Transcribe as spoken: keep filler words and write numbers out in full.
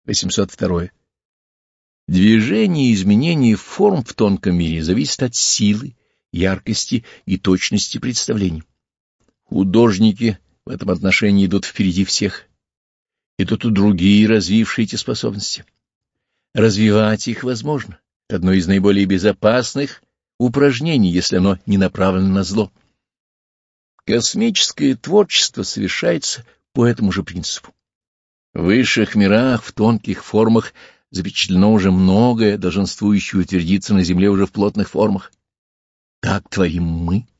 восемьсот второе. Движение и изменение форм в тонком мире зависит от силы, яркости и точности представлений. Художники в этом отношении идут впереди всех. Идут и другие, развившие эти способности. Развивать их возможно. Это одно из наиболее безопасных упражнений, если оно не направлено на зло. Космическое творчество совершается по этому же принципу. В высших мирах, в тонких формах запечатлено уже многое, долженствующее утвердиться на Земле уже в плотных формах. Так творим мы.